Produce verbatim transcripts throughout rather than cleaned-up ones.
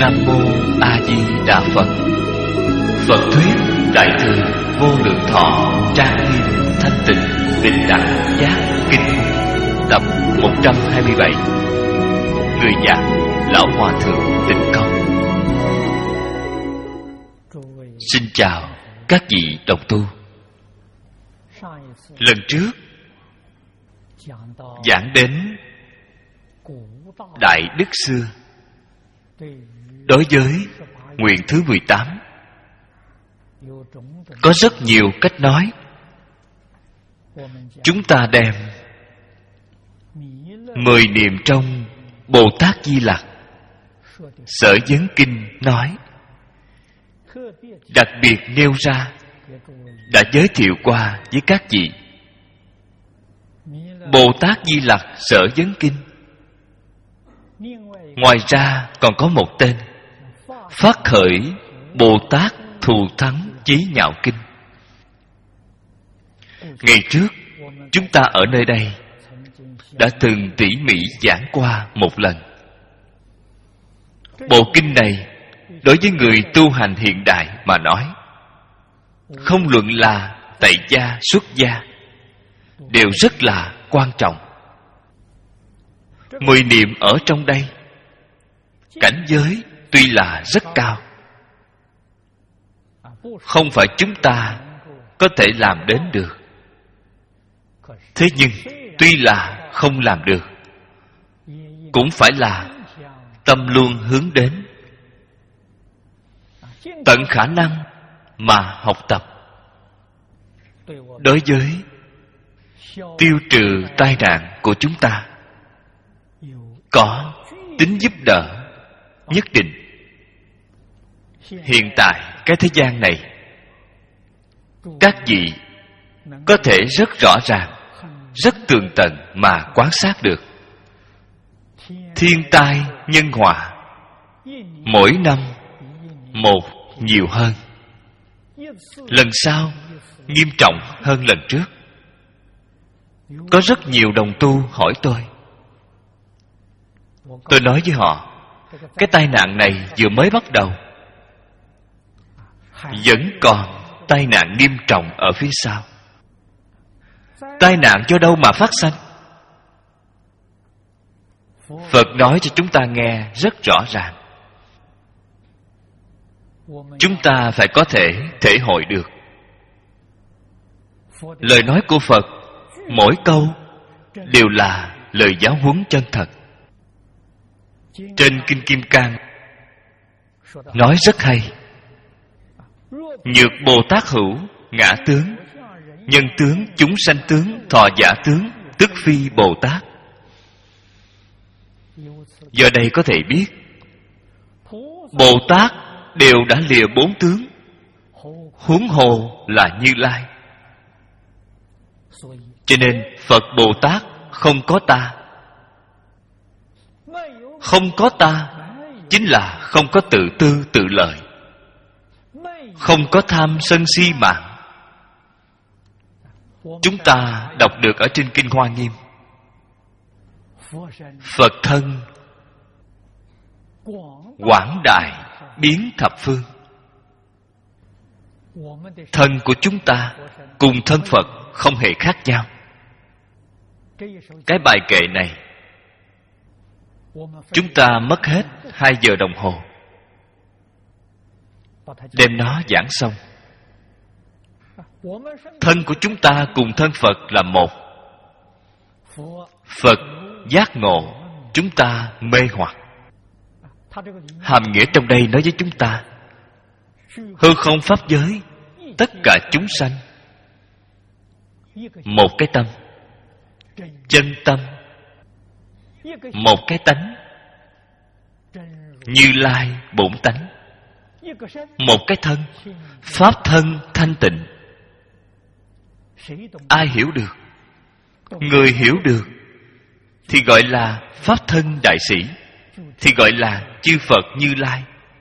Nam Mô A Di Đà Phật. Phật thuyết Đại thừa Vô Lượng Thọ Trang Nghiêm Thanh Tịnh Bình Đẳng Giác Kinh, tập một trăm hai mươi bảy. Người giảng Lão Hòa Thượng Tịnh Công. Xin chào các vị đồng tu. Lần trước giảng đến Đại Đức xưa, đối với nguyện thứ mười tám, có rất nhiều cách nói. Chúng ta đem mười niệm trong Bồ Tát Di Lặc Sở Vấn Kinh nói, đặc biệt nêu ra, đã giới thiệu qua với các vị. Bồ Tát Di Lặc Sở Vấn Kinh, ngoài ra còn có một tên Phát Khởi Bồ Tát Thù Thắng Chí Nhạo Kinh. Ngày trước chúng ta ở nơi đây đã từng tỉ mỉ giảng qua một lần. Bộ kinh này đối với người tu hành hiện đại mà nói, không luận là tại gia xuất gia, đều rất là quan trọng. Mười niệm ở trong đây, cảnh giới tuy là rất cao, không phải chúng ta có thể làm đến được. Thế nhưng tuy là không làm được, cũng phải là tâm luôn hướng đến, tận khả năng mà học tập. Đối với tiêu trừ tai nạn của chúng ta, có tính giúp đỡ nhất định. Hiện tại cái thế gian này, các vị có thể rất rõ ràng, rất tường tận mà quan sát được. Thiên tai nhân họa mỗi năm một nhiều hơn, lần sau nghiêm trọng hơn lần trước. Có rất nhiều đồng tu hỏi tôi. Tôi nói với họ, cái tai nạn này vừa mới bắt đầu, vẫn còn tai nạn nghiêm trọng ở phía sau. Tai nạn do đâu mà phát sanh? Phật nói cho chúng ta nghe rất rõ ràng. Chúng ta phải có thể thể hội được. Lời nói của Phật mỗi câu đều là lời giáo huấn chân thật. Trên Kinh Kim Cang nói rất hay: nhược Bồ Tát hữu, ngã tướng, nhân tướng, chúng sanh tướng, thọ giả tướng, tức phi Bồ Tát. Giờ đây có thể biết, Bồ Tát đều đã lìa bốn tướng, huống hồ là Như Lai. Cho nên Phật Bồ Tát không có ta. Không có ta chính là không có tự tư tự lợi, không có tham sân si mạng. Chúng ta đọc được ở trên Kinh Hoa Nghiêm, Phật thân quảng đại biến thập phương. Thân của chúng ta cùng thân Phật không hề khác nhau. Cái bài kệ này chúng ta mất hết hai giờ đồng hồ đem nó giảng xong. Thân của chúng ta cùng thân Phật là một. Phật giác ngộ, chúng ta mê hoặc. Hàm nghĩa trong đây nói với chúng ta, hư không pháp giới, tất cả chúng sanh một cái tâm, chân tâm, một cái tánh, Như Lai bổn tánh, một cái thân, pháp thân thanh tịnh. Ai hiểu được? Người hiểu được thì gọi là pháp thân đại sĩ, thì gọi là chư Phật Như Lai.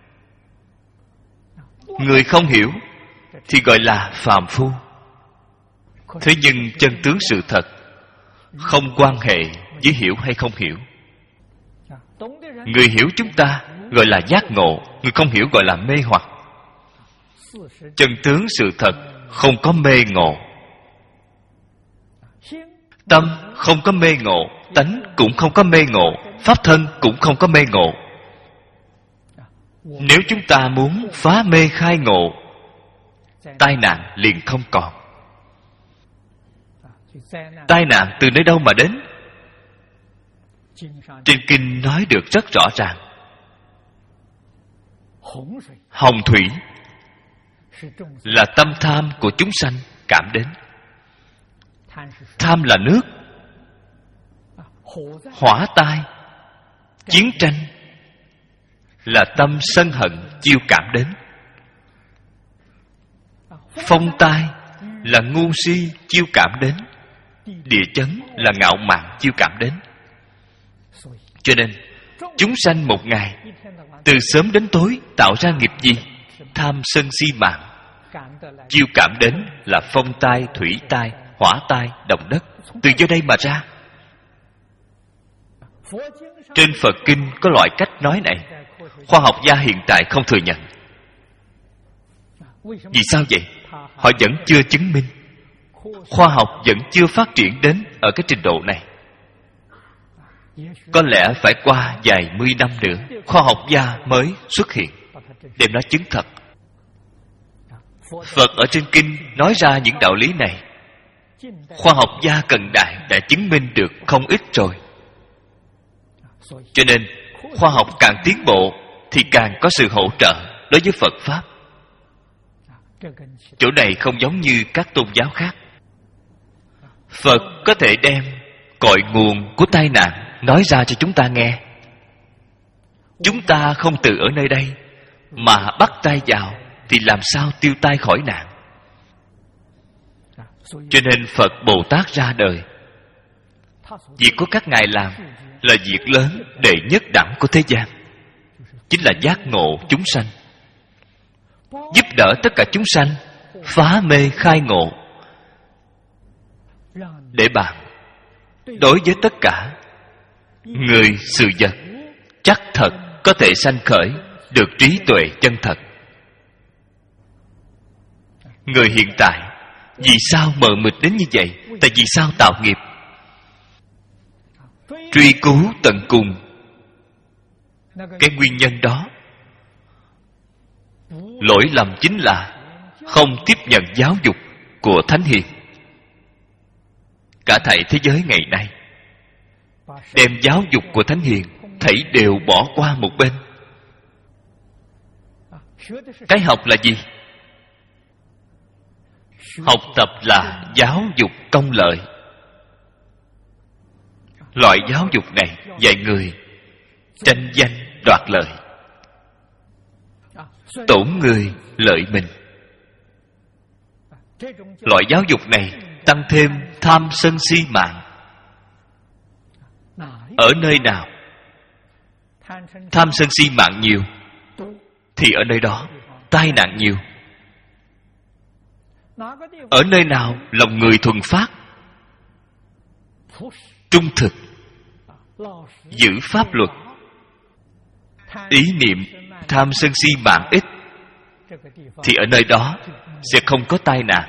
Người không hiểu thì gọi là phàm phu. Thế nhưng chân tướng sự thật không quan hệ với hiểu hay không hiểu. Người hiểu chúng ta gọi là giác ngộ, người không hiểu gọi là mê hoặc. Chân tướng sự thật không có mê ngộ. Tâm không có mê ngộ, tánh cũng không có mê ngộ, pháp thân cũng không có mê ngộ. Nếu chúng ta muốn phá mê khai ngộ, tai nạn liền không còn. Tai nạn từ nơi đâu mà đến? Trên kinh nói được rất rõ ràng. Hồng thủy là tâm tham của chúng sanh cảm đến. Tham là nước. Hỏa tai, chiến tranh là tâm sân hận chiêu cảm đến. Phong tai là ngu si chiêu cảm đến. Địa chấn là ngạo mạn chiêu cảm đến. Cho nên chúng sanh một ngày từ sớm đến tối tạo ra nghiệp gì? Tham sân si mạng. Chiêu cảm đến là phong tai, thủy tai, hỏa tai, động đất. Từ do đây mà ra. Trên Phật kinh có loại cách nói này, khoa học gia hiện tại không thừa nhận. Vì sao vậy? Họ vẫn chưa chứng minh. Khoa học vẫn chưa phát triển đến ở cái trình độ này. Có lẽ phải qua vài mươi năm nữa, khoa học gia mới xuất hiện, đem nó chứng thật. Phật ở trên kinh nói ra những đạo lý này, khoa học gia cận đại đã chứng minh được không ít rồi. Cho nên khoa học càng tiến bộ thì càng có sự hỗ trợ đối với Phật Pháp. Chỗ này không giống như các tôn giáo khác. Phật có thể đem cội nguồn của tai nạn nói ra cho chúng ta nghe. Chúng ta không từ ở nơi đây mà bắt tay vào thì làm sao tiêu tai khỏi nạn. Cho nên Phật Bồ Tát ra đời, việc của các ngài làm là việc lớn đệ nhất đẳng của thế gian, chính là giác ngộ chúng sanh, giúp đỡ tất cả chúng sanh phá mê khai ngộ, để bạn đối với tất cả người sự vật chắc thật có thể sanh khởi được trí tuệ chân thật. Người hiện tại vì sao mờ mịt đến như vậy? Tại vì sao tạo nghiệp? Truy cứu tận cùng cái nguyên nhân đó, lỗi lầm chính là không tiếp nhận giáo dục của Thánh Hiền. Cả thảy thế giới ngày nay đem giáo dục của Thánh Hiền thảy đều bỏ qua một bên. Cái học là gì? Học tập là giáo dục công lợi. Loại giáo dục này dạy người tranh danh đoạt lợi, tổn người lợi mình. Loại giáo dục này tăng thêm tham sân si mạng. Ở nơi nào tham sân si mạng nhiều thì ở nơi đó tai nạn nhiều. Ở nơi nào lòng người thuần phát, trung thực, giữ pháp luật, ý niệm tham sân si mạng ít, thì ở nơi đó sẽ không có tai nạn.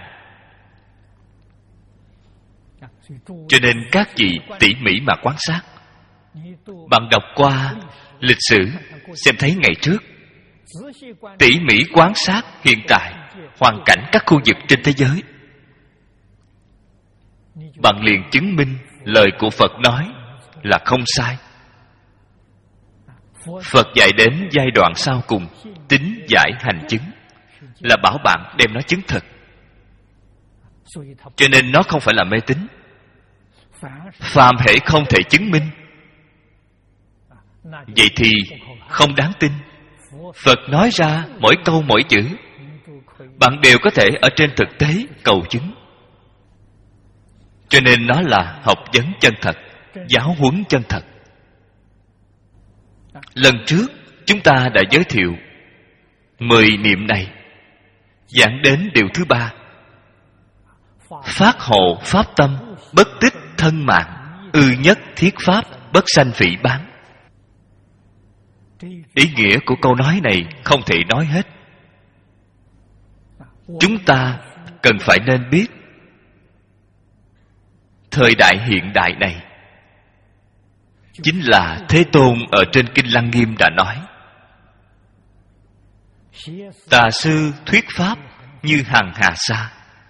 Cho nên các vị tỉ mỉ mà quan sát. Bạn đọc qua lịch sử xem thấy ngày trước, tỉ mỉ quan sát hiện tại hoàn cảnh các khu vực trên thế giới, bạn liền chứng minh lời của Phật nói là không sai. Phật dạy đến giai đoạn sau cùng, tín giải hành chứng, là bảo bạn đem nó chứng thực. Cho nên nó không phải là mê tín. Phàm hễ không thể chứng minh, vậy thì không đáng tin. Phật nói ra mỗi câu mỗi chữ, bạn đều có thể ở trên thực tế cầu chứng. Cho nên nó là học vấn chân thật, giáo huấn chân thật. Lần trước chúng ta đã giới thiệu mười niệm này, giảng đến điều thứ ba: phát hộ pháp tâm, bất tích thân mạng, ư nhất thiết pháp, bất sanh phỉ báng. Ý nghĩa của câu nói này không thể nói hết. Chúng ta cần phải nên biết, thời đại hiện đại này chính là Thế Tôn ở trên Kinh Lăng Nghiêm đã nói: tà sư thuyết pháp như hằng hà sa.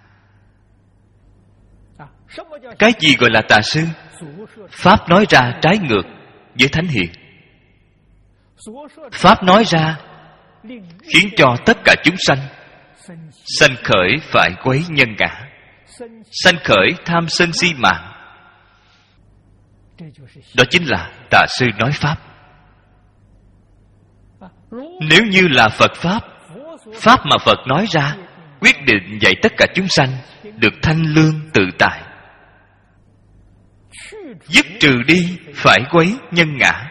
Cái gì gọi là tà sư? Pháp nói ra trái ngược với thánh hiền. Pháp nói ra khiến cho tất cả chúng sanh sanh khởi phải quấy nhân ngã, sanh khởi tham sân si mạng. Đó chính là tà sư nói pháp. Nếu như là Phật Pháp, Pháp mà Phật nói ra quyết định dạy tất cả chúng sanh được thanh lương tự tại, dứt trừ đi phải quấy nhân ngã,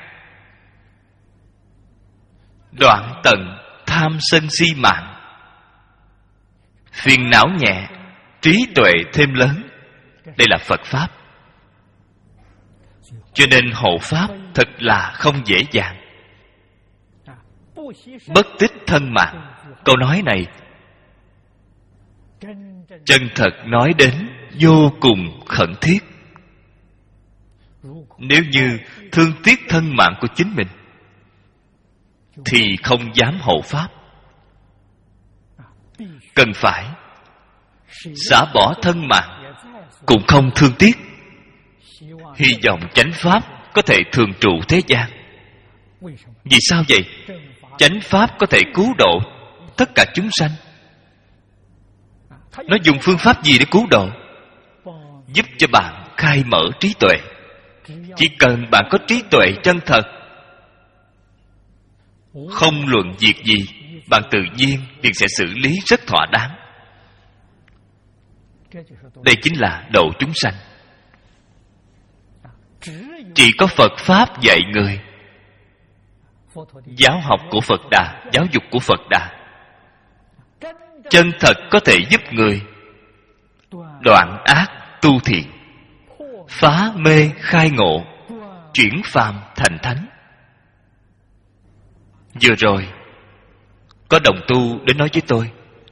đoạn tận tham sân si mạng, phiền não nhẹ, trí tuệ thêm lớn. Đây là Phật Pháp. Cho nên hộ Pháp thật là không dễ dàng. Bất tích thân mạng, câu nói này chân thật nói đến vô cùng khẩn thiết. Nếu như thương tiếc thân mạng của chính mình thì không dám hộ Pháp. Cần phải xả bỏ thân mạng cũng không thương tiếc, hy vọng chánh Pháp có thể thường trụ thế gian. Vì sao vậy? Chánh Pháp có thể cứu độ tất cả chúng sanh. Nó dùng phương pháp gì để cứu độ? Giúp cho bạn khai mở trí tuệ. Chỉ cần bạn có trí tuệ chân thật, không luận việc gì, bạn tự nhiên liền sẽ xử lý rất thỏa đáng. Đây chính là độ chúng sanh. Chỉ có Phật Pháp dạy người, giáo học của Phật Đà, giáo dục của Phật Đà chân thật có thể giúp người đoạn ác tu thiện, phá mê khai ngộ, chuyển phàm thành thánh. Vừa rồi có đồng tu đến nói với tôi,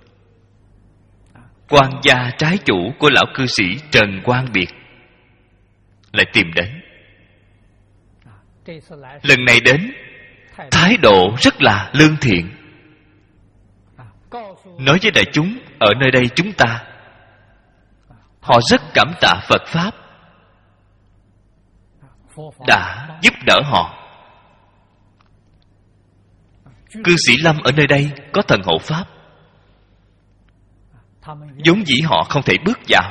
quan gia trái chủ của lão cư sĩ Trần Quang Biệt lại tìm đến. Lần này đến, thái độ rất là lương thiện, nói với đại chúng ở nơi đây chúng ta, họ rất cảm tạ Phật Pháp đã giúp đỡ họ. Cư sĩ Lâm ở nơi đây có thần hộ Pháp, vốn dĩ họ không thể bước vào.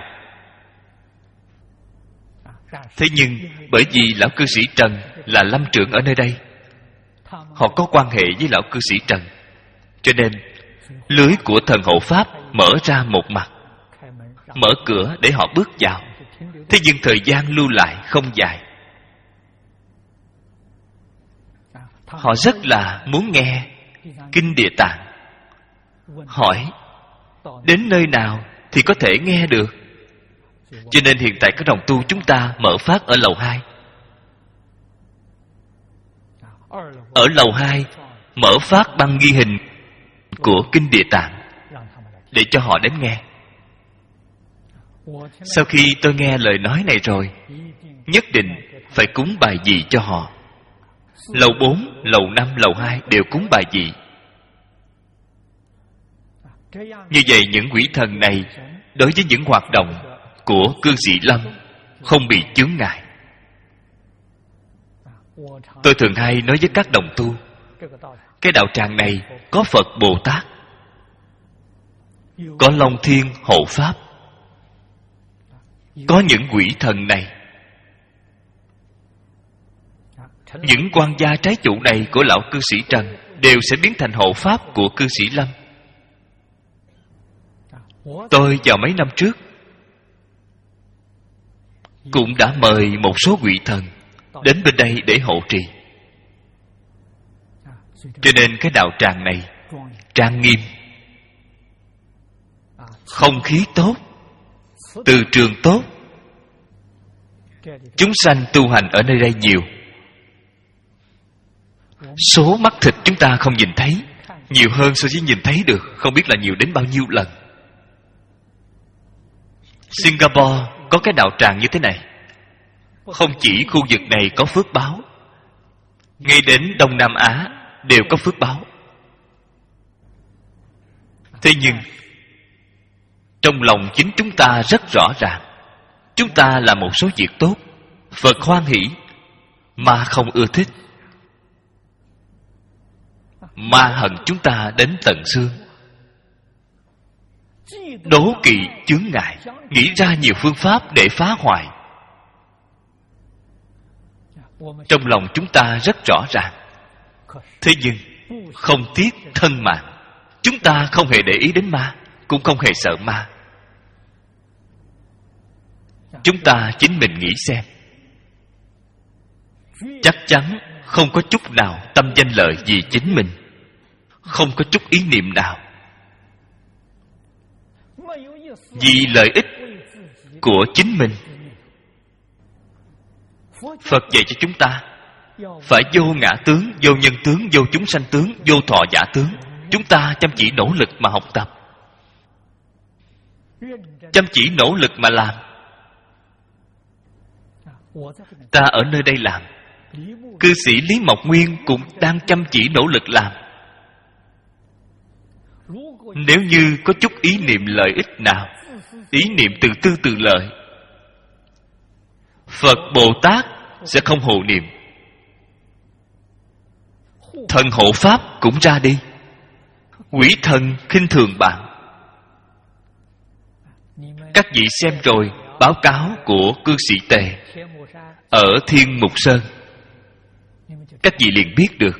Thế nhưng bởi vì lão cư sĩ Trần là lâm trưởng ở nơi đây, họ có quan hệ với lão cư sĩ Trần, cho nên lưới của thần hộ Pháp mở ra một mặt, mở cửa để họ bước vào. Thế nhưng thời gian lưu lại không dài. Họ rất là muốn nghe Kinh Địa Tạng, hỏi đến nơi nào thì có thể nghe được. Cho nên hiện tại các đồng tu chúng ta mở phát ở lầu hai. Ở lầu hai mở phát băng ghi hình của Kinh Địa Tạng để cho họ đến nghe. Sau khi tôi nghe lời nói này rồi, nhất định phải cúng bài vị cho họ. Lầu bốn, lầu năm, lầu hai đều cúng bài vị. Như vậy những quỷ thần này đối với những hoạt động của cư sĩ Lâm không bị chướng ngại. Tôi thường hay nói với các đồng tu, cái đạo tràng này có Phật Bồ Tát, có Long Thiên hộ Pháp, có những quỷ thần này. Những quan gia trái chủ này của lão cư sĩ Trần đều sẽ biến thành hộ Pháp của cư sĩ Lâm. Tôi vào mấy năm trước cũng đã mời một số quỷ thần đến bên đây để hộ trì. Cho nên cái đạo tràng này trang nghiêm, không khí tốt, từ trường tốt, chúng sanh tu hành ở nơi đây nhiều. Số mắt thịt chúng ta không nhìn thấy nhiều hơn so với nhìn thấy được, không biết là nhiều đến bao nhiêu lần. Singapore có cái đạo tràng như thế này. Không chỉ khu vực này có phước báo, ngay đến Đông Nam Á đều có phước báo. Thế nhưng trong lòng chính chúng ta rất rõ ràng, chúng ta làm một số việc tốt, Phật hoan hỷ, mà không ưa thích. Ma hận chúng ta đến tận xương, đố kỵ chướng ngại, nghĩ ra nhiều phương pháp để phá hoại. Trong lòng chúng ta rất rõ ràng, thế nhưng không tiếc thân mạng. Chúng ta không hề để ý đến ma, cũng không hề sợ ma. Chúng ta chính mình nghĩ xem, chắc chắn không có chút nào tâm danh lợi vì chính mình, không có chút ý niệm nào vì lợi ích của chính mình. Phật dạy cho chúng ta phải vô ngã tướng, vô nhân tướng, vô chúng sanh tướng, vô thọ giả tướng. Chúng ta chăm chỉ nỗ lực mà học tập, chăm chỉ nỗ lực mà làm. Ta ở nơi đây làm, cư sĩ Lý Mộc Nguyên cũng đang chăm chỉ nỗ lực làm. Nếu như có chút ý niệm lợi ích nào, ý niệm từ tư từ lợi, Phật Bồ Tát sẽ không hộ niệm, thần hộ pháp cũng ra đi. Quỷ thần khinh thường bạn. Các vị xem rồi báo cáo của cư sĩ Tề ở Thiên Mục Sơn, các vị liền biết được.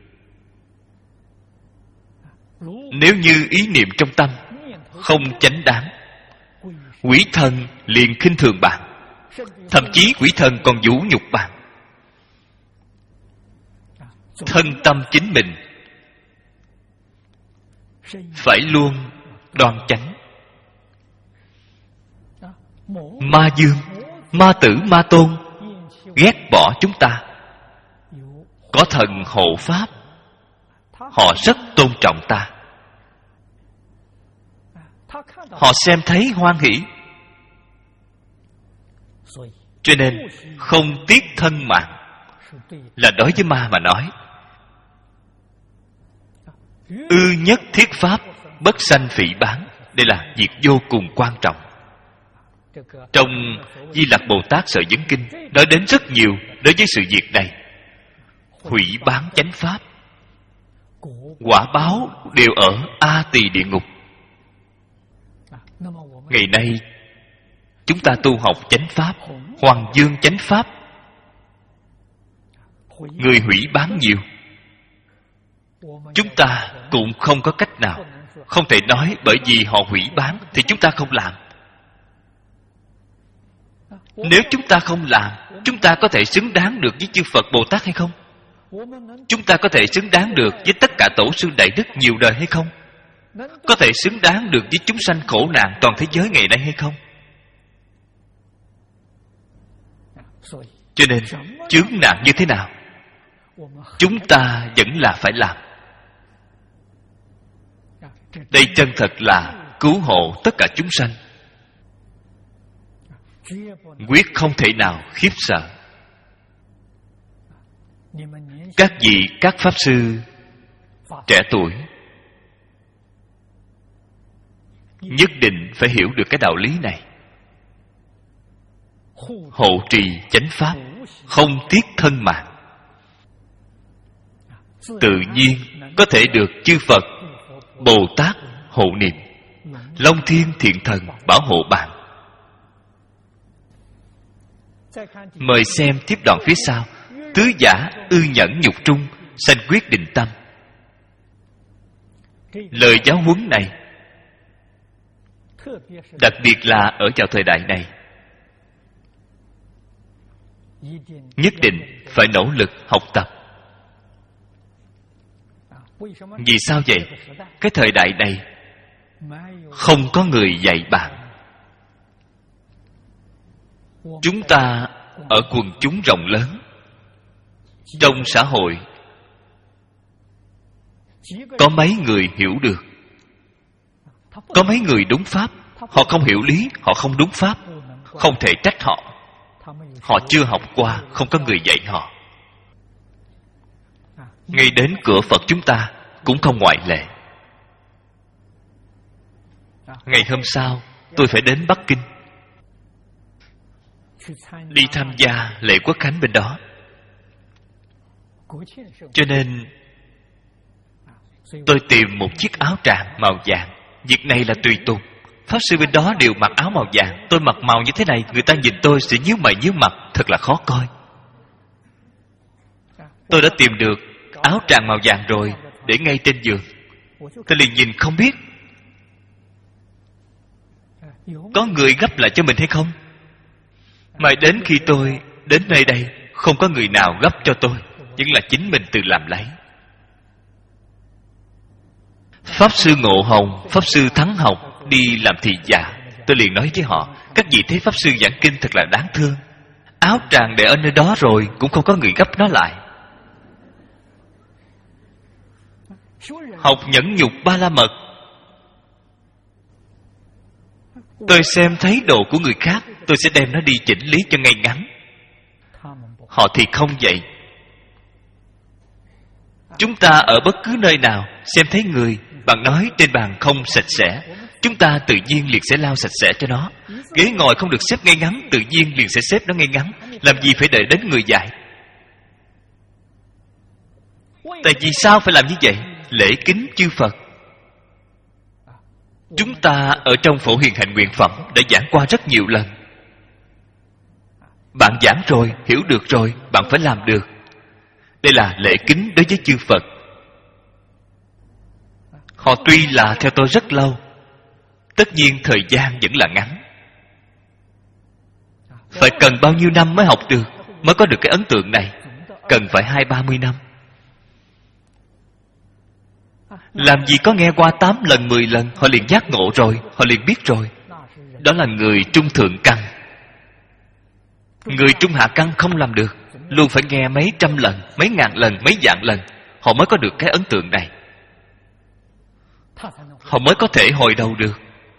Nếu như ý niệm trong tâm không chánh đáng, quỷ thần liền khinh thường bạn, thậm chí quỷ thần còn vũ nhục bạn. Thân tâm chính mình phải luôn đoan chánh. Ma dương, ma tử, ma tôn ghét bỏ chúng ta. Có thần hộ pháp, họ rất tôn trọng ta. Họ xem thấy hoan hỷ, cho nên không tiếc thân mạng, là đối với ma mà nói. Ư nhất thiết pháp, bất sanh phỉ báng. Đây là việc vô cùng quan trọng. Trong Di Lặc Bồ Tát Sở Vấn Kinh nói đến rất nhiều đối với sự việc này. Hủy bán chánh pháp, quả báo đều ở A Tỳ địa ngục. Ngày nay chúng ta tu học chánh pháp, Hoàng Dương chánh pháp, người hủy bán nhiều. Chúng ta cũng không có cách nào, không thể nói bởi vì họ hủy bán thì chúng ta không làm. Nếu chúng ta không làm, chúng ta có thể xứng đáng được với chư Phật Bồ Tát hay không? Chúng ta có thể xứng đáng được với tất cả tổ sư đại đức nhiều đời hay không? Có thể xứng đáng được với chúng sanh khổ nạn toàn thế giới ngày nay hay không? Cho nên chướng nạn như thế nào, chúng ta vẫn là phải làm. Đây chân thật là cứu hộ tất cả chúng sanh, quyết không thể nào khiếp sợ. Các vị các pháp sư trẻ tuổi nhất định phải hiểu được cái đạo lý này. Hộ trì chánh pháp, không tiếc thân mạng, tự nhiên có thể được chư Phật Bồ Tát hộ niệm, Long Thiên Thiện Thần bảo hộ bạn. Mời xem tiếp đoạn phía sau. Tứ giả ư nhẫn nhục trung, sanh quyết định tâm. Lời giáo huấn này đặc biệt là ở vào thời đại này, nhất định phải nỗ lực học tập. Vì sao vậy? Cái thời đại này không có người dạy bạn. Chúng ta ở quần chúng rộng lớn, trong xã hội Có mấy người hiểu được, có mấy người đúng pháp. Họ không hiểu lý, họ không đúng pháp, không thể trách họ. Họ chưa học qua, không có người dạy họ. Ngay đến cửa Phật chúng ta cũng không ngoại lệ. Ngày hôm sau tôi phải đến Bắc Kinh, đi tham gia lễ Quốc khánh bên đó. Cho nên tôi tìm một chiếc áo tràng màu vàng. Việc này là tùy tục. Pháp sư bên đó đều mặc áo màu vàng, tôi mặc màu như thế này, người ta nhìn tôi sẽ nhíu mày nhíu mặt, thật là khó coi. Tôi đã tìm được áo tràng màu vàng rồi, để ngay trên giường. Tôi liền nhìn không biết có người gấp lại cho mình hay không. Mãi đến khi tôi đến nơi đây, không có người nào gấp cho tôi, vẫn là chính mình tự làm lấy. Pháp sư Ngộ Hồng, Pháp sư Thắng Học đi làm thị giả. Tôi liền nói với họ, các vị thấy Pháp sư giảng kinh thật là đáng thương. Áo tràng để ở nơi đó rồi, cũng không có người gấp nó lại. Học nhẫn nhục ba la mật, tôi xem thấy đồ của người khác, tôi sẽ đem nó đi chỉnh lý cho ngay ngắn. Họ thì không vậy. Chúng ta ở bất cứ nơi nào, xem thấy người, bạn nói trên bàn không sạch sẽ, chúng ta tự nhiên liền sẽ lau sạch sẽ cho nó. Ghế ngồi không được xếp ngay ngắn, tự nhiên liền sẽ xếp nó ngay ngắn. Làm gì phải đợi đến người dạy? Tại vì sao phải làm như vậy? Lễ kính chư Phật. Chúng ta ở trong Phổ Hiền Hạnh Nguyện Phẩm đã giảng qua rất nhiều lần. Bạn giảng rồi, hiểu được rồi, bạn phải làm được. Đây là lễ kính đối với chư Phật. Họ tuy là theo tôi rất lâu, tất nhiên thời gian vẫn là ngắn. Phải cần bao nhiêu năm mới học được, mới có được cái ấn tượng này? Cần phải hai ba mươi năm. Làm gì có nghe qua tám lần mười lần họ liền giác ngộ rồi, họ liền biết rồi. Đó là người trung thượng căn. Người trung hạ căn không làm được, luôn phải nghe mấy trăm lần, mấy ngàn lần, mấy vạn lần, họ mới có được cái ấn tượng này. Họ mới có thể hồi đầu được.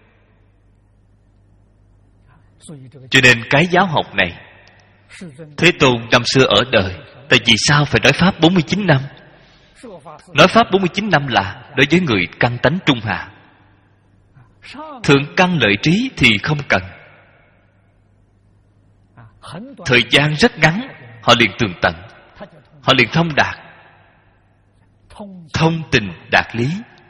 Cho nên cái giáo học này, Thế Tôn năm xưa ở đời, tại vì sao phải nói Pháp bốn mươi chín năm? Nói Pháp bốn mươi chín năm là đối với người căn tánh trung hạ. Thượng căn lợi trí thì không cần. Thời gian rất ngắn, họ liền tường tận, họ liền thông đạt, thông tình đạt lý.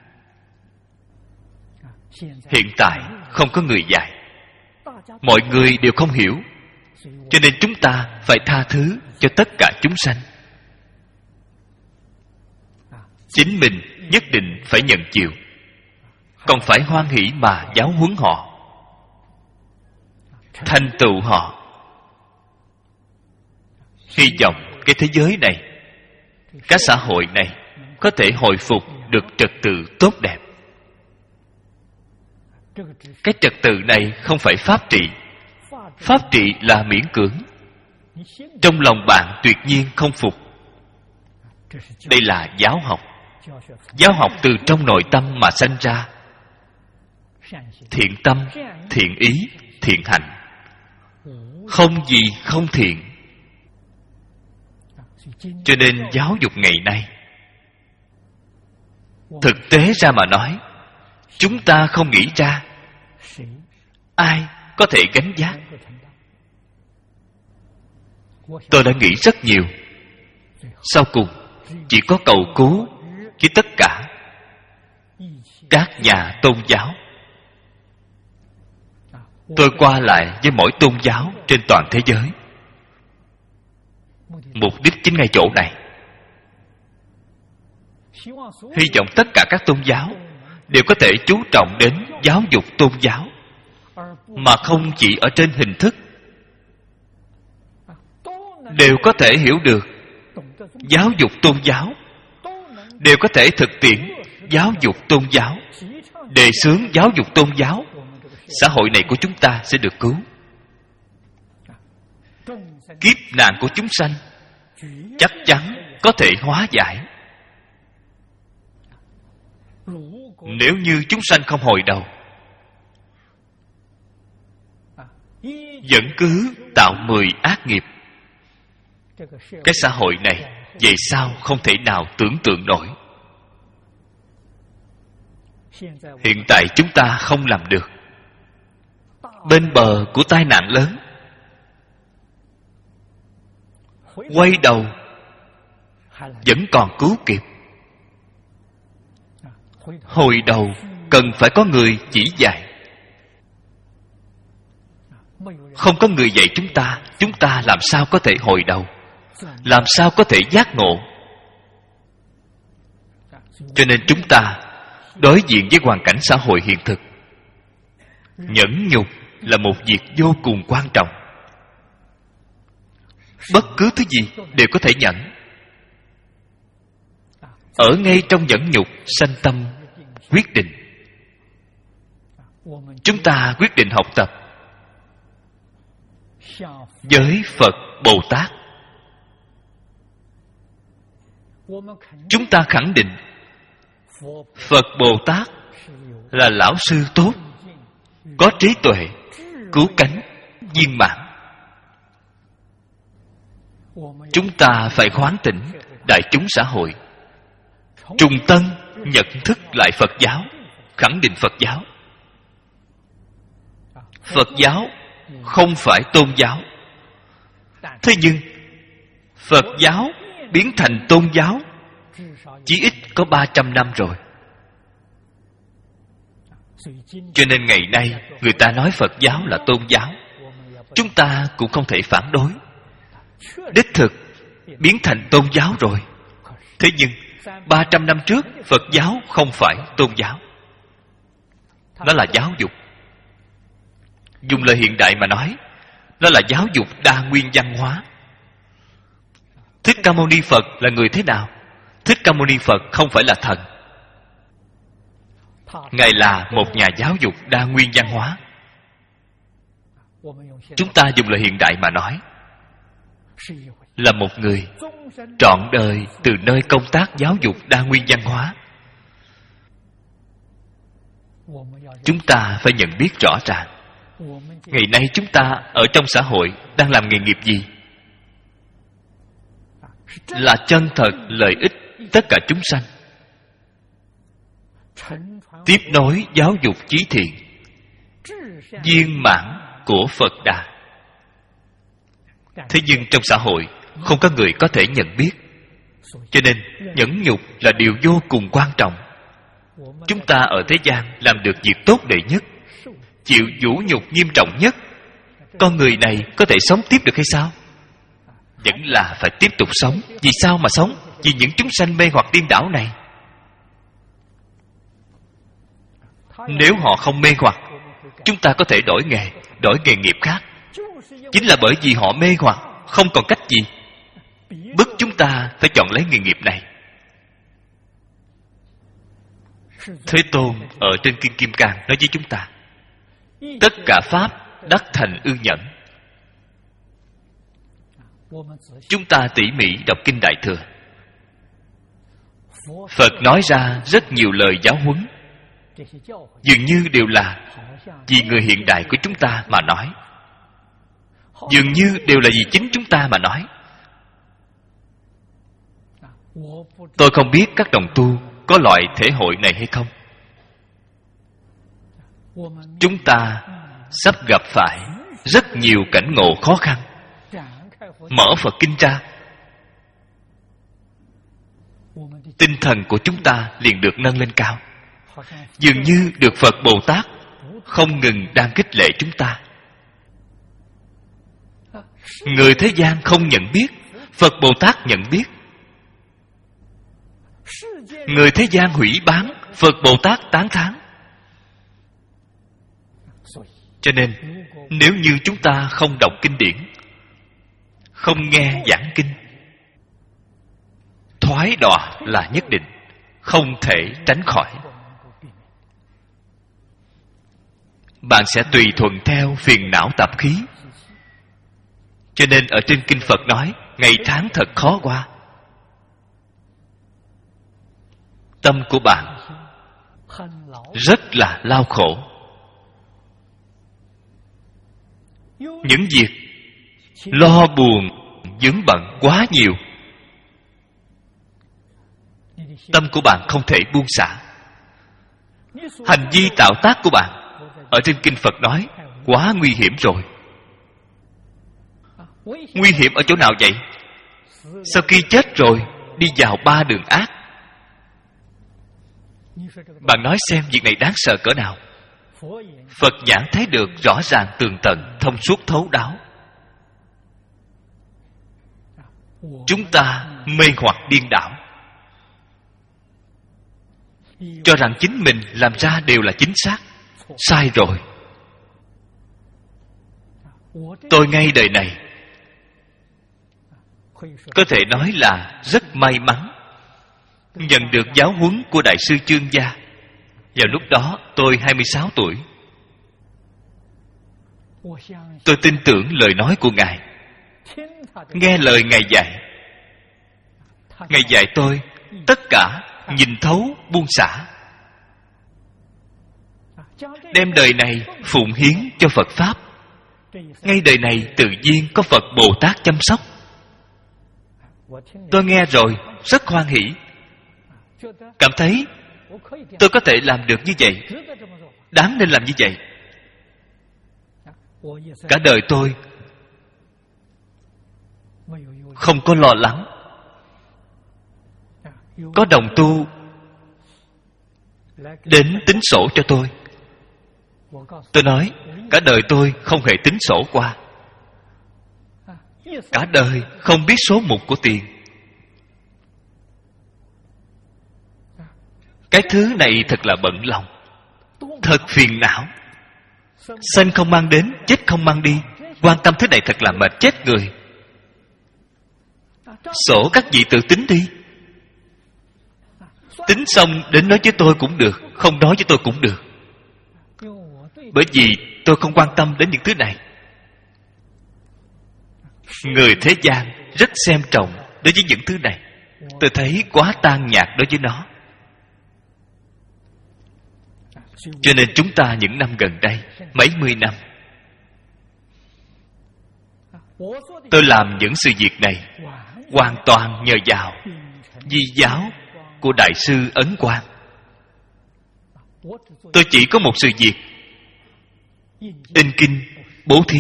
Hiện tại không có người dạy, mọi người đều không hiểu, cho nên chúng ta phải tha thứ cho tất cả chúng sanh. Chính mình nhất định phải nhận chịu, còn phải hoan hỷ mà giáo huấn họ, thành tựu họ. Hy vọng cái thế giới này, cái xã hội này có thể hồi phục được trật tự tốt đẹp. Cái trật tự này không phải pháp trị. Pháp trị là miễn cưỡng, trong lòng bạn tuyệt nhiên không phục. Đây là giáo học. Giáo học từ trong nội tâm mà sanh ra. Thiện tâm, thiện ý, thiện hành, không gì không thiện. Cho nên giáo dục ngày nay, thực tế ra mà nói, chúng ta không nghĩ ra, ai có thể gánh vác. Tôi đã nghĩ rất nhiều, sau cùng chỉ có cầu cứu với tất cả các nhà tôn giáo. Tôi qua lại với mỗi tôn giáo trên toàn thế giới, mục đích chính ngay chỗ này. Hy vọng tất cả các tôn giáo đều có thể chú trọng đến giáo dục tôn giáo, mà không chỉ ở trên hình thức, đều có thể hiểu được giáo dục tôn giáo, đều có thể thực tiễn giáo dục tôn giáo, đề xướng giáo dục tôn giáo. Xã hội này của chúng ta sẽ được cứu. Kiếp nạn của chúng sanh chắc chắn có thể hóa giải. Nếu như chúng sanh không hồi đầu, vẫn cứ tạo mười ác nghiệp, cái xã hội này vậy sao không thể nào tưởng tượng nổi. Hiện tại chúng ta không làm được. Bên bờ của tai nạn lớn, quay đầu vẫn còn cứu kịp. Hồi đầu cần phải có người chỉ dạy. Không có người dạy chúng ta, chúng ta làm sao có thể hồi đầu, làm sao có thể giác ngộ. Cho nên chúng ta đối diện với hoàn cảnh xã hội hiện thực, nhẫn nhục là một việc vô cùng quan trọng. Bất cứ thứ gì đều có thể nhẫn. Ở ngay trong nhẫn nhục sanh tâm quyết định. Chúng ta quyết định học tập với Phật Bồ Tát. Chúng ta khẳng định Phật Bồ Tát là lão sư tốt, có trí tuệ, cứu cánh, viên mãn. Chúng ta phải khoán tỉnh đại chúng xã hội, trùng tân nhận thức lại Phật giáo, khẳng định Phật giáo. Phật giáo không phải tôn giáo. Thế nhưng Phật giáo biến thành tôn giáo chí ít có ba trăm năm rồi. Cho nên ngày nay người ta nói Phật giáo là tôn giáo, chúng ta cũng không thể phản đối. Đích thực biến thành tôn giáo rồi. Thế nhưng ba trăm năm trước Phật giáo không phải tôn giáo, nó là giáo dục. Dùng lời hiện đại mà nói, nó là giáo dục đa nguyên văn hóa. Thích Ca Mâu Ni Phật là người thế nào? Thích Ca Mâu Ni Phật không phải là thần. Ngài là một nhà giáo dục đa nguyên văn hóa. Chúng ta dùng lời hiện đại mà nói, là một người trọn đời từ nơi công tác giáo dục đa nguyên văn hóa. Chúng ta phải nhận biết rõ ràng, ngày nay chúng ta ở trong xã hội đang làm nghề nghiệp gì? Là chân thật lợi ích tất cả chúng sanh, tiếp nối giáo dục trí thiện, viên mãn của Phật Đà. Thế nhưng trong xã hội không có người có thể nhận biết. Cho nên nhẫn nhục là điều vô cùng quan trọng. Chúng ta ở thế gian làm được việc tốt đệ nhất, chịu vũ nhục nghiêm trọng nhất, con người này có thể sống tiếp được hay sao? Vẫn là phải tiếp tục sống. Vì sao mà sống? Vì những chúng sanh mê hoặc điên đảo này. Nếu họ không mê hoặc, chúng ta có thể đổi nghề, đổi nghề nghiệp khác. Chính là bởi vì họ mê hoặc, không còn cách gì, bức chúng ta phải chọn lấy nghề nghiệp này. Thế Tôn ở trên Kinh Kim Cang nói với chúng ta, tất cả pháp đắc thành ư nhẫn. Chúng ta tỉ mỉ đọc Kinh Đại Thừa, Phật nói ra rất nhiều lời giáo huấn, dường như đều là vì người hiện đại của chúng ta mà nói, dường như đều là vì chính chúng ta mà nói. Tôi không biết các đồng tu có loại thể hội này hay không. Chúng ta sắp gặp phải rất nhiều cảnh ngộ khó khăn. Mở Phật Kinh ra, tinh thần của chúng ta liền được nâng lên cao. Dường như được Phật Bồ Tát không ngừng đang khích lệ chúng ta. Người thế gian không nhận biết, Phật Bồ Tát nhận biết. Người thế gian hủy bán, Phật Bồ Tát tán thán. Cho nên nếu như chúng ta không đọc kinh điển, không nghe giảng kinh, thoái đọa là nhất định, không thể tránh khỏi. Bạn sẽ tùy thuận theo phiền não tạp khí. Cho nên ở trên kinh Phật nói, ngày tháng thật khó qua. Tâm của bạn rất là lao khổ. Những việc lo buồn vướng bận quá nhiều, tâm của bạn không thể buông xả. Hành vi tạo tác của bạn ở trên kinh Phật nói quá nguy hiểm rồi. Nguy hiểm ở chỗ nào vậy? Sau khi chết rồi đi vào ba đường ác. Bạn nói xem việc này đáng sợ cỡ nào. Phật nhãn thấy được rõ ràng tường tận, thông suốt thấu đáo. Chúng ta mê hoặc điên đảo, cho rằng chính mình làm ra đều là chính xác. Sai rồi. Tôi ngay đời này có thể nói là rất may mắn nhận được giáo huấn của Đại sư Chương Gia. Vào lúc đó tôi hai mươi sáu tuổi. Tôi tin tưởng lời nói của Ngài, nghe lời Ngài dạy. Ngài dạy tôi tất cả nhìn thấu buông xả, đem đời này phụng hiến cho Phật Pháp. Ngay đời này tự nhiên có Phật Bồ Tát chăm sóc. Tôi nghe rồi rất hoan hỷ, cảm thấy tôi có thể làm được như vậy, đáng nên làm như vậy. Cả đời tôi không có lo lắng. Có đồng tu đến tính sổ cho tôi. Tôi nói cả đời tôi không hề tính sổ qua. Cả đời không biết số mục của tiền. Cái thứ này thật là bận lòng, thật phiền não. Sanh không mang đến, chết không mang đi. Quan tâm thứ này thật là mệt chết người. Sổ các vị tự tính đi. Tính xong đến nói với tôi cũng được, không nói với tôi cũng được. Bởi vì tôi không quan tâm đến những thứ này. Người thế gian rất xem trọng đối với những thứ này. Tôi thấy quá tan nhạt đối với nó. Cho nên chúng ta những năm gần đây, mấy mươi năm, tôi làm những sự việc này hoàn toàn nhờ vào di giáo của Đại sư Ấn Quang. Tôi chỉ có một sự việc: in kinh, bố thí.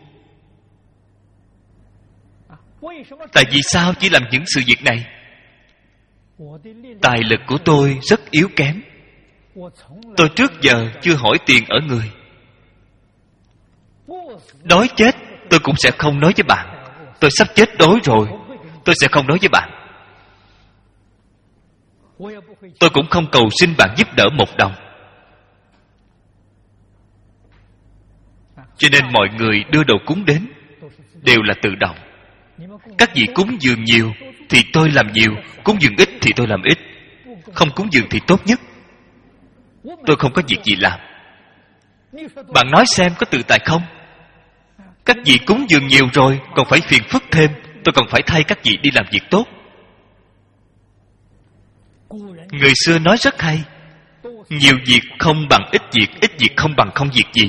Tại vì sao chỉ làm những sự việc này? Tài lực của tôi rất yếu kém. Tôi trước giờ chưa hỏi tiền ở người. Đói chết tôi cũng sẽ không nói với bạn. Tôi sắp chết đói rồi, tôi sẽ không nói với bạn. Tôi cũng không cầu xin bạn giúp đỡ một đồng. Cho nên mọi người đưa đồ cúng đến đều là tự động. Các vị cúng dường nhiều thì tôi làm nhiều, cúng dường ít thì tôi làm ít. Không cúng dường thì tốt nhất. Tôi không có việc gì làm. Bạn nói xem có tự tại không? Các vị cúng dường nhiều rồi còn phải phiền phức thêm. Tôi còn phải thay các vị đi làm việc tốt. Người xưa nói rất hay: nhiều việc không bằng ít việc, ít việc không bằng không việc gì.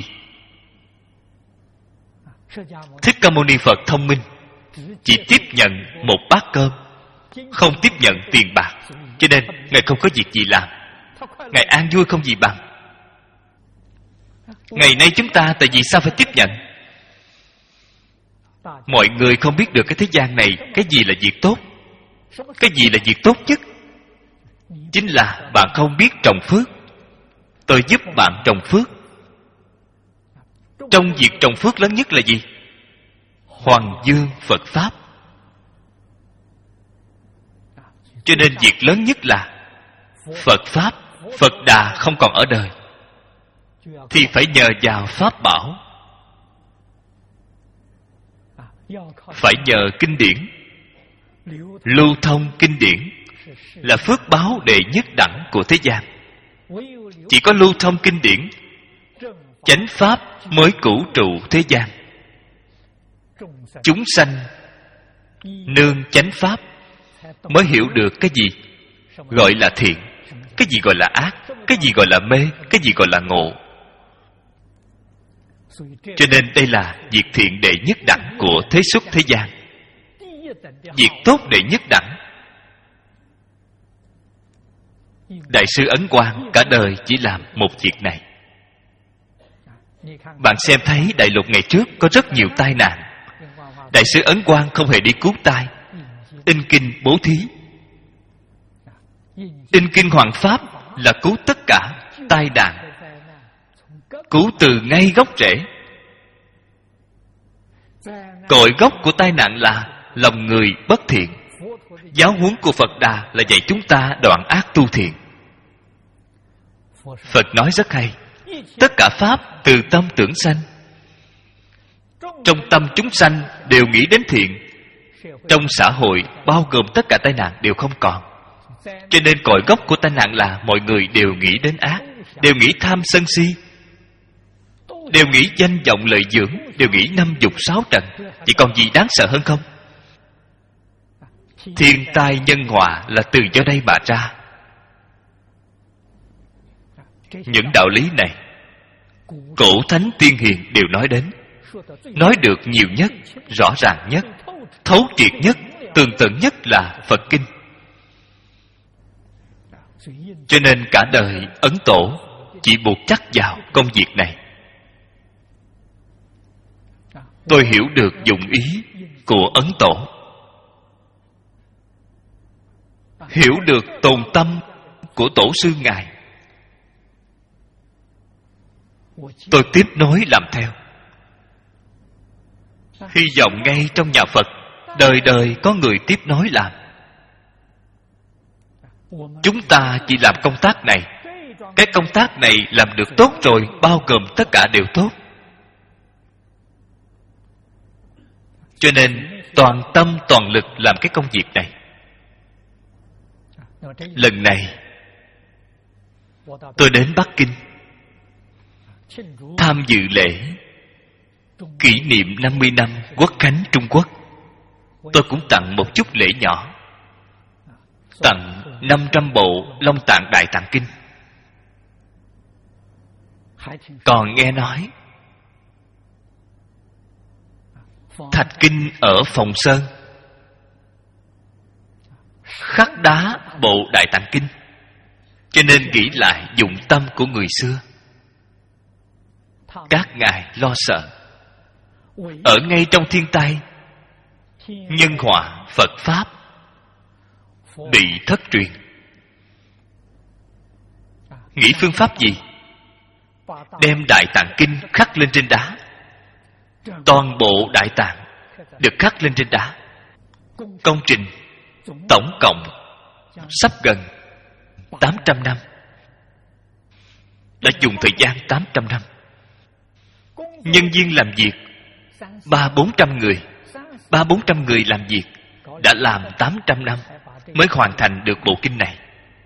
Thích Ca Mâu Ni Phật thông minh, chỉ tiếp nhận một bát cơm, không tiếp nhận tiền bạc. Cho nên Ngài không có việc gì làm. Ngài an vui không gì bằng. Ngày nay chúng ta tại vì sao phải tiếp nhận? Mọi người không biết được cái thế gian này cái gì là việc tốt, cái gì là việc tốt nhất. Chính là bạn không biết trồng phước. Tôi giúp bạn trồng phước. Trong việc trồng phước lớn nhất là gì? Hoàng dương Phật Pháp. Cho nên việc lớn nhất là Phật Pháp, Phật Đà không còn ở đời thì phải nhờ vào Pháp bảo, phải nhờ kinh điển. Lưu thông kinh điển là phước báo đệ nhất đẳng của thế gian. Chỉ có lưu thông kinh điển, chánh pháp mới cửu trụ thế gian. Chúng sanh nương chánh pháp mới hiểu được cái gì gọi là thiện, cái gì gọi là ác, cái gì gọi là mê, cái gì gọi là ngộ. Cho nên đây là việc thiện đệ nhất đẳng của thế xuất thế gian. Việc tốt đệ nhất đẳng. Đại sư Ấn Quang cả đời chỉ làm một việc này. Bạn xem thấy đại lục ngày trước có rất nhiều tai nạn. Đại sư Ấn Quang không hề đi cứu tai, in kinh bố thí. In kinh Hoằng Pháp là cứu tất cả tai nạn, cứu từ ngay gốc rễ. Cội gốc của tai nạn là lòng người bất thiện. Giáo huấn của Phật Đà là dạy chúng ta đoạn ác tu thiện. Phật nói rất hay, tất cả pháp từ tâm tưởng sanh. Trong tâm chúng sanh đều nghĩ đến thiện, trong xã hội bao gồm tất cả tai nạn đều không còn. Cho nên cội gốc của tai nạn là mọi người đều nghĩ đến ác, đều nghĩ tham sân si, đều nghĩ danh vọng lợi dưỡng, đều nghĩ năm dục sáu trần. Chỉ còn gì đáng sợ hơn không? Thiên tai nhân họa là từ do đây mà ra. Những đạo lý này cổ thánh tiên hiền đều nói đến. Nói được nhiều nhất, rõ ràng nhất, thấu triệt nhất, tường tận nhất là Phật Kinh. Cho nên cả đời Ấn Tổ chỉ buộc chắc vào công việc này. Tôi hiểu được dụng ý của Ấn Tổ, hiểu được tồn tâm của Tổ sư Ngài. Tôi tiếp nối làm theo. Hy vọng ngay trong nhà Phật đời đời có người tiếp nối làm. Chúng ta chỉ làm công tác này. Cái công tác này làm được tốt rồi, bao gồm tất cả đều tốt. Cho nên toàn tâm toàn lực làm cái công việc này. Lần này tôi đến Bắc Kinh tham dự lễ kỷ niệm năm mươi năm Quốc khánh Trung Quốc. Tôi cũng tặng một chút lễ nhỏ, tặng năm trăm bộ Long Tạng Đại Tạng Kinh. Còn nghe nói thạch kinh ở Phòng Sơn khắc đá bộ Đại Tạng Kinh. Cho nên nghĩ lại dụng tâm của người xưa. Các ngài lo sợ ở ngay trong thiên tai, nhân họa Phật Pháp bị thất truyền. Nghĩ phương pháp gì? Đem Đại Tạng Kinh khắc lên trên đá. Toàn bộ Đại Tạng được khắc lên trên đá. Công trình tổng cộng sắp gần tám trăm năm. Đã dùng thời gian tám trăm năm. Nhân viên làm việc ba bốn trăm người. Ba bốn trăm người làm việc đã làm tám trăm năm mới hoàn thành được bộ kinh này.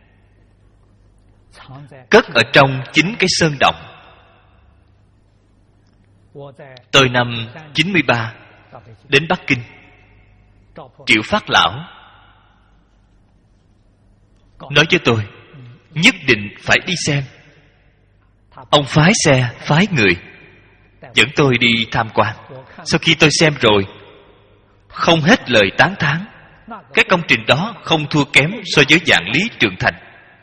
Cất ở trong chính cái sơn động. Tôi năm chín mươi ba đến Bắc Kinh. Triệu Phát Lão nói với tôi nhất định phải đi xem. Ông phái xe, phái người dẫn tôi đi tham quan. Sau khi tôi xem rồi, không hết lời tán thán. Cái công trình đó không thua kém so với Vạn Lý Trường Thành.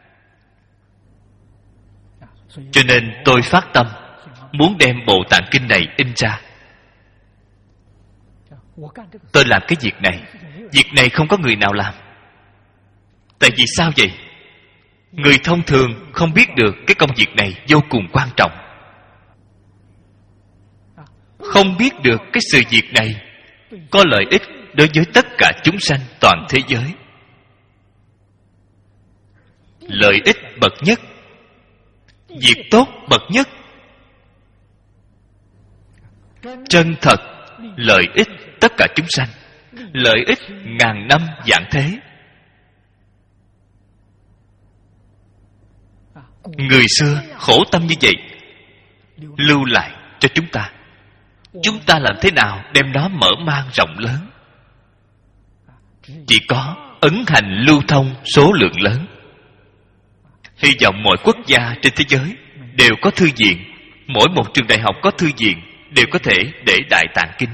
Cho nên tôi phát tâm muốn đem bộ Tạng Kinh này in ra. Tôi làm cái việc này. Việc này không có người nào làm. Tại vì sao vậy? Người thông thường không biết được cái công việc này vô cùng quan trọng. Không biết được cái sự việc này có lợi ích đối với tất cả chúng sanh toàn thế giới. Lợi ích bậc nhất, việc tốt bậc nhất, chân thật lợi ích tất cả chúng sanh, lợi ích ngàn năm vạn thế. Người xưa khổ tâm như vậy, lưu lại cho chúng ta. Chúng ta làm thế nào đem nó mở mang rộng lớn? Chỉ có ấn hành lưu thông số lượng lớn. Hy vọng mọi quốc gia trên thế giới đều có thư viện, mỗi một trường đại học có thư viện, đều có thể để Đại Tạng Kinh.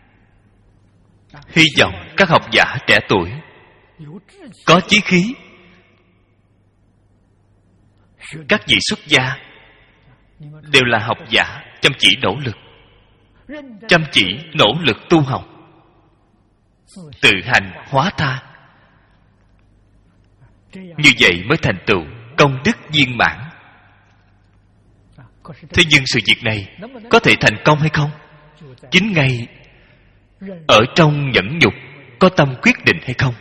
Hy vọng các học giả trẻ tuổi có chí khí, các vị xuất gia đều là học giả chăm chỉ nỗ lực, chăm chỉ nỗ lực tu học, tự hành hóa tha. Như vậy mới thành tựu công đức viên mãn. Thế nhưng sự việc này có thể thành công hay không, chính ngay ở trong nhẫn nhục có tâm quyết định hay không.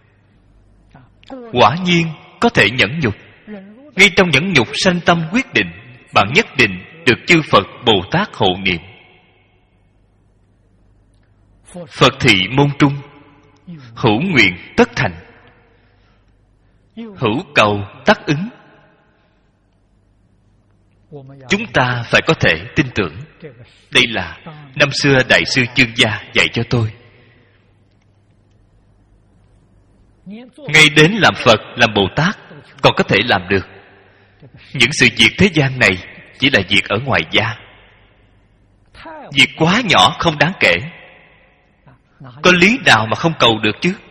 Quả nhiên có thể nhẫn nhục. Ngay trong nhẫn nhục sanh tâm quyết định, bạn nhất định được chư Phật Bồ Tát hộ niệm. Phật thị môn trung, hữu nguyện tất thành, hữu cầu tác ứng. Chúng ta phải có thể tin tưởng. Đây là năm xưa Đại sư Chương Gia dạy cho tôi. Ngay đến làm Phật, làm Bồ Tát còn có thể làm được. Những sự việc thế gian này chỉ là việc ở ngoài da, việc quá nhỏ không đáng kể. Có lý nào mà không cầu được chứ?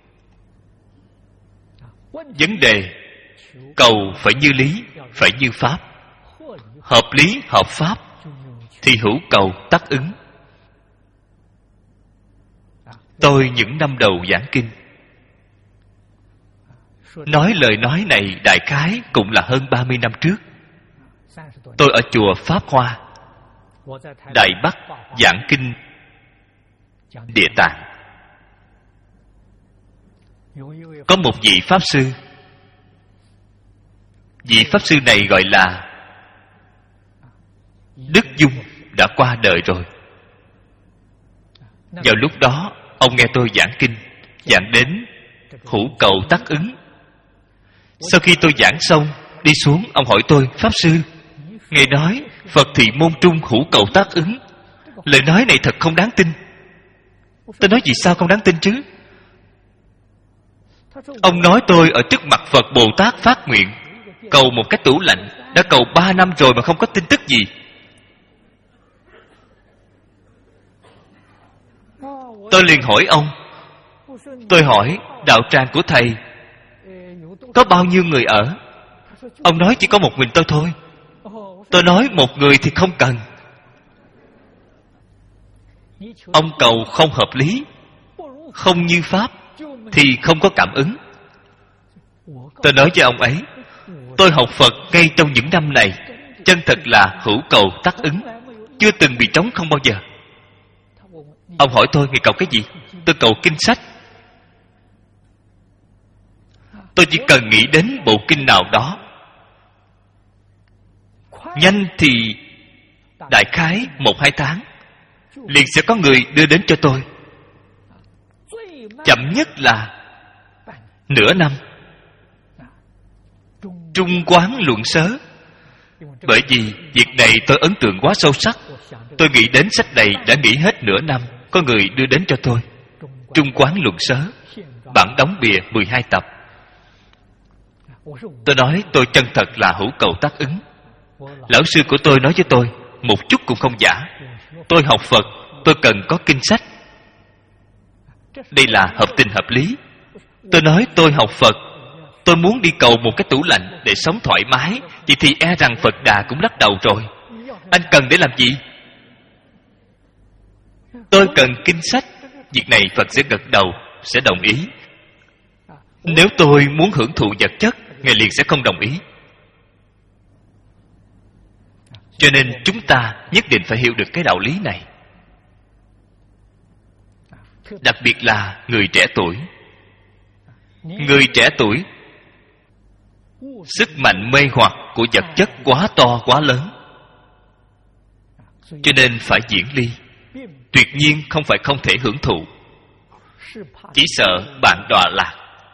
Vấn đề cầu phải như lý, phải như pháp, hợp lý hợp pháp, thì hữu cầu tác ứng. Tôi những năm đầu giảng kinh, nói lời nói này đại khái cũng là hơn ba mươi năm trước. Tôi ở chùa Pháp Hoa, Đài Bắc giảng kinh Địa Tạng. Có một vị Pháp Sư. Vị Pháp Sư này gọi là Đức Dung, đã qua đời rồi. Vào lúc đó ông nghe tôi giảng kinh, giảng đến hữu cầu tác ứng. Sau khi tôi giảng xong, đi xuống, ông hỏi tôi: Pháp Sư, Ngài nói Phật thị môn trung hữu cầu tác ứng, lời nói này thật không đáng tin. Tôi nói: vì sao không đáng tin chứ? Ông nói tôi ở trước mặt Phật Bồ Tát phát nguyện cầu một cái tủ lạnh, đã cầu ba năm rồi mà không có tin tức gì. Tôi liền hỏi ông, tôi hỏi đạo tràng của thầy có bao nhiêu người ở? Ông nói chỉ có một mình tôi thôi. Tôi nói một người thì không cần. Ông cầu không hợp lý, không như pháp, thì không có cảm ứng. Tôi nói với ông ấy, tôi học Phật ngay trong những năm này, chân thật là hữu cầu tác ứng, chưa từng bị trống không bao giờ. Ông hỏi tôi: Ngài cầu cái gì? Tôi cầu kinh sách. Tôi chỉ cần nghĩ đến bộ kinh nào đó, nhanh thì đại khái một hai tháng liền sẽ có người đưa đến cho tôi. Chậm nhất là nửa năm. Trung quán luận sớ. Bởi vì việc này tôi ấn tượng quá sâu sắc, tôi nghĩ đến sách này đã nghĩ hết nửa năm, có người đưa đến cho tôi. Trung quán luận sớ, bản đóng bìa mười hai tập. Tôi nói tôi chân thật là hữu cầu tác ứng. Lão sư của tôi nói với tôi, một chút cũng không giả. Tôi học Phật, tôi cần có kinh sách. Đây là hợp tình hợp lý. Tôi nói tôi học Phật, tôi muốn đi cầu một cái tủ lạnh để sống thoải mái, vậy thì e rằng Phật Đà cũng lắc đầu rồi. Anh cần để làm gì? Tôi cần kinh sách. Việc này Phật sẽ gật đầu, sẽ đồng ý. Nếu tôi muốn hưởng thụ vật chất, Ngài liền sẽ không đồng ý. Cho nên chúng ta nhất định phải hiểu được cái đạo lý này. Đặc biệt là người trẻ tuổi. Người trẻ tuổi, sức mạnh mê hoặc của vật chất quá to quá lớn, cho nên phải diễn ly. Tuyệt nhiên không phải không thể hưởng thụ, chỉ sợ bạn đọa lạc.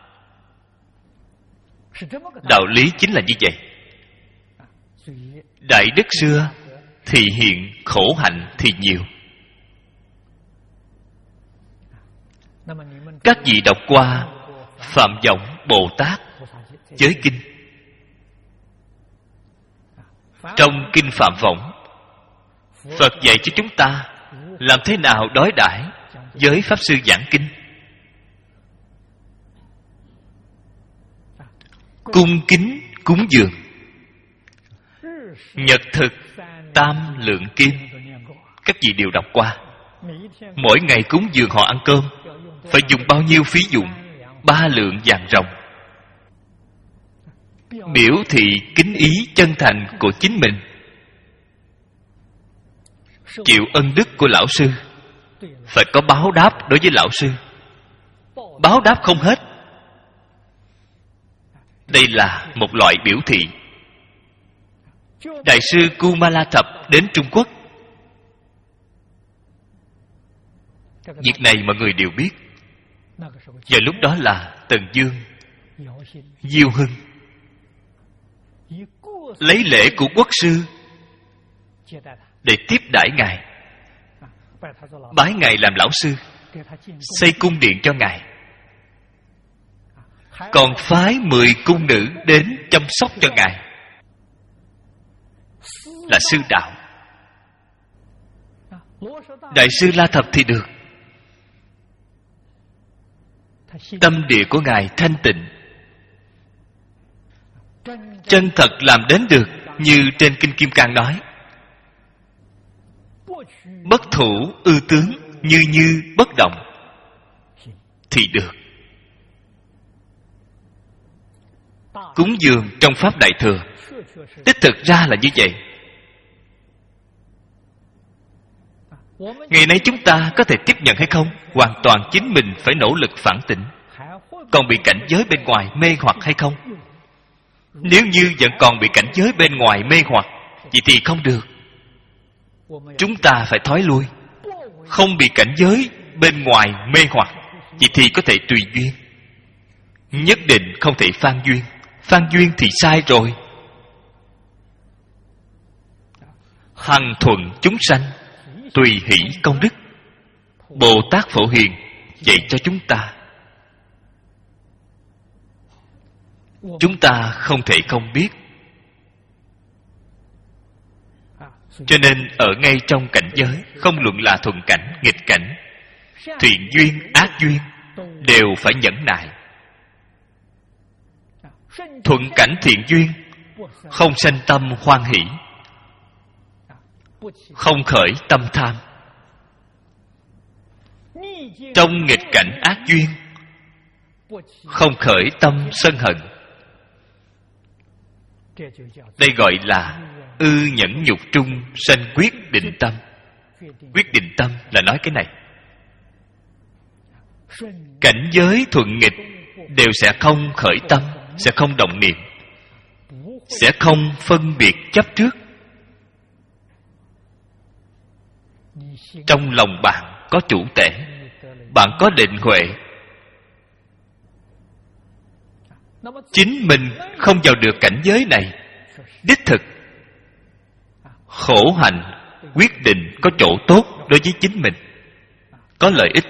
Đạo lý chính là như vậy. Đại đức xưa thì hiện, khổ hạnh thì nhiều. Các vị đọc qua Phạm Võng Bồ Tát Giới Kinh, Trong Kinh Phạm Võng, Phật dạy cho chúng ta làm thế nào đối đãi với Pháp Sư giảng kinh. Cung kính cúng dường, nhật thực, tam lượng kim, các vị đều đọc qua. Mỗi ngày cúng dường họ ăn cơm phải dùng bao nhiêu phí dụng? Ba lượng vàng ròng. Biểu thị kính ý chân thành của chính mình, chịu ân đức của lão sư. Phải có báo đáp đối với lão sư. Báo đáp không hết. Đây là một loại biểu thị. Đại sư Kumala Thập đến Trung Quốc. Việc này mọi người đều biết. Và lúc đó là Tần Dương, Diêu Hưng lấy lễ của quốc sư để tiếp đãi ngài, bái ngài làm lão sư, xây cung điện cho ngài, còn phái mười cung nữ đến chăm sóc cho ngài, là sư đạo. Đại sư La Thập thì được. Tâm địa của ngài thanh tịnh, chân thật làm đến được. Như trên Kinh Kim Cang nói, bất thủ ư tướng, như như bất động, thì được. Cúng dường trong Pháp Đại Thừa đích thực ra là như vậy. Ngày nay chúng ta có thể tiếp nhận hay không, hoàn toàn chính mình phải nỗ lực phản tỉnh. Còn bị cảnh giới bên ngoài mê hoặc hay không? Nếu như vẫn còn bị cảnh giới bên ngoài mê hoặc, vậy thì không được. Chúng ta phải thoái lui. Không bị cảnh giới bên ngoài mê hoặc, vậy thì có thể tùy duyên. Nhất định không thể phan duyên. Phan duyên thì sai rồi. Hằng thuận chúng sanh, tùy hỷ công đức. Bồ Tát Phổ Hiền dạy cho chúng ta. Chúng ta không thể không biết. Cho nên ở ngay trong cảnh giới, không luận là thuận cảnh, nghịch cảnh, thiện duyên, ác duyên, đều phải nhẫn nại. Thuận cảnh thiện duyên, không sanh tâm hoan hỷ, không khởi tâm tham. Trong nghịch cảnh ác duyên, không khởi tâm sân hận. Đây gọi là ư nhẫn nhục trung sanh quyết định tâm. Quyết định tâm là nói cái này. Cảnh giới thuận nghịch đều sẽ không khởi tâm, sẽ không động niệm, sẽ không phân biệt chấp trước. Trong lòng bạn có chủ tể, bạn có định huệ. Chính mình không vào được cảnh giới này, đích thực khổ hạnh quyết định có chỗ tốt đối với chính mình, có lợi ích.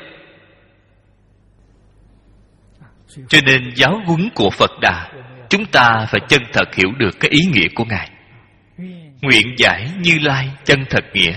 Cho nên giáo huấn của Phật Đà, chúng ta phải chân thật hiểu được cái ý nghĩa của Ngài. Nguyện giải Như Lai chân thật nghĩa.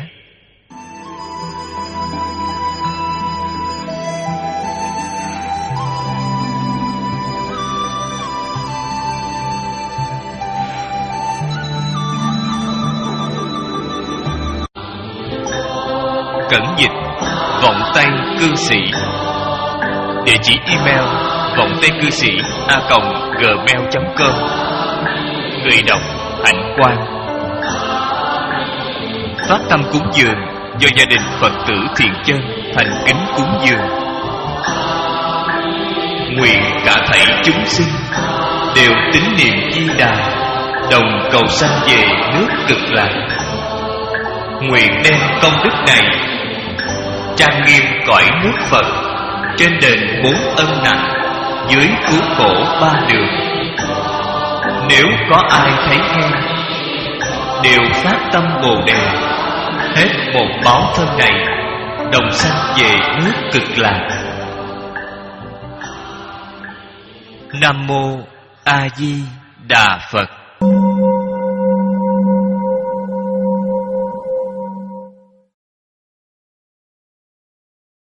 Cẩn dịch Vọng Tây Cư Sĩ. Địa chỉ email vọng tây cư sĩ a còng gmail chấm com. Người đọc Hạnh Quang. Phát tâm cúng dường do gia đình Phật tử Thiện Chân thành kính cúng dường. Nguyện cả thảy chúng sinh đều tín niệm Di Đà, đồng cầu sanh về nước Cực Lạc. Nguyện đem công đức này trang nghiêm cõi nước Phật, trên đền bốn ân nặng, dưới cứu khổ ba đường. Nếu có ai thấy nghe, đều phát tâm Bồ Đề, hết một báo thân này, đồng sanh về nước Cực Lạc. Nam mô A Di Đà Phật.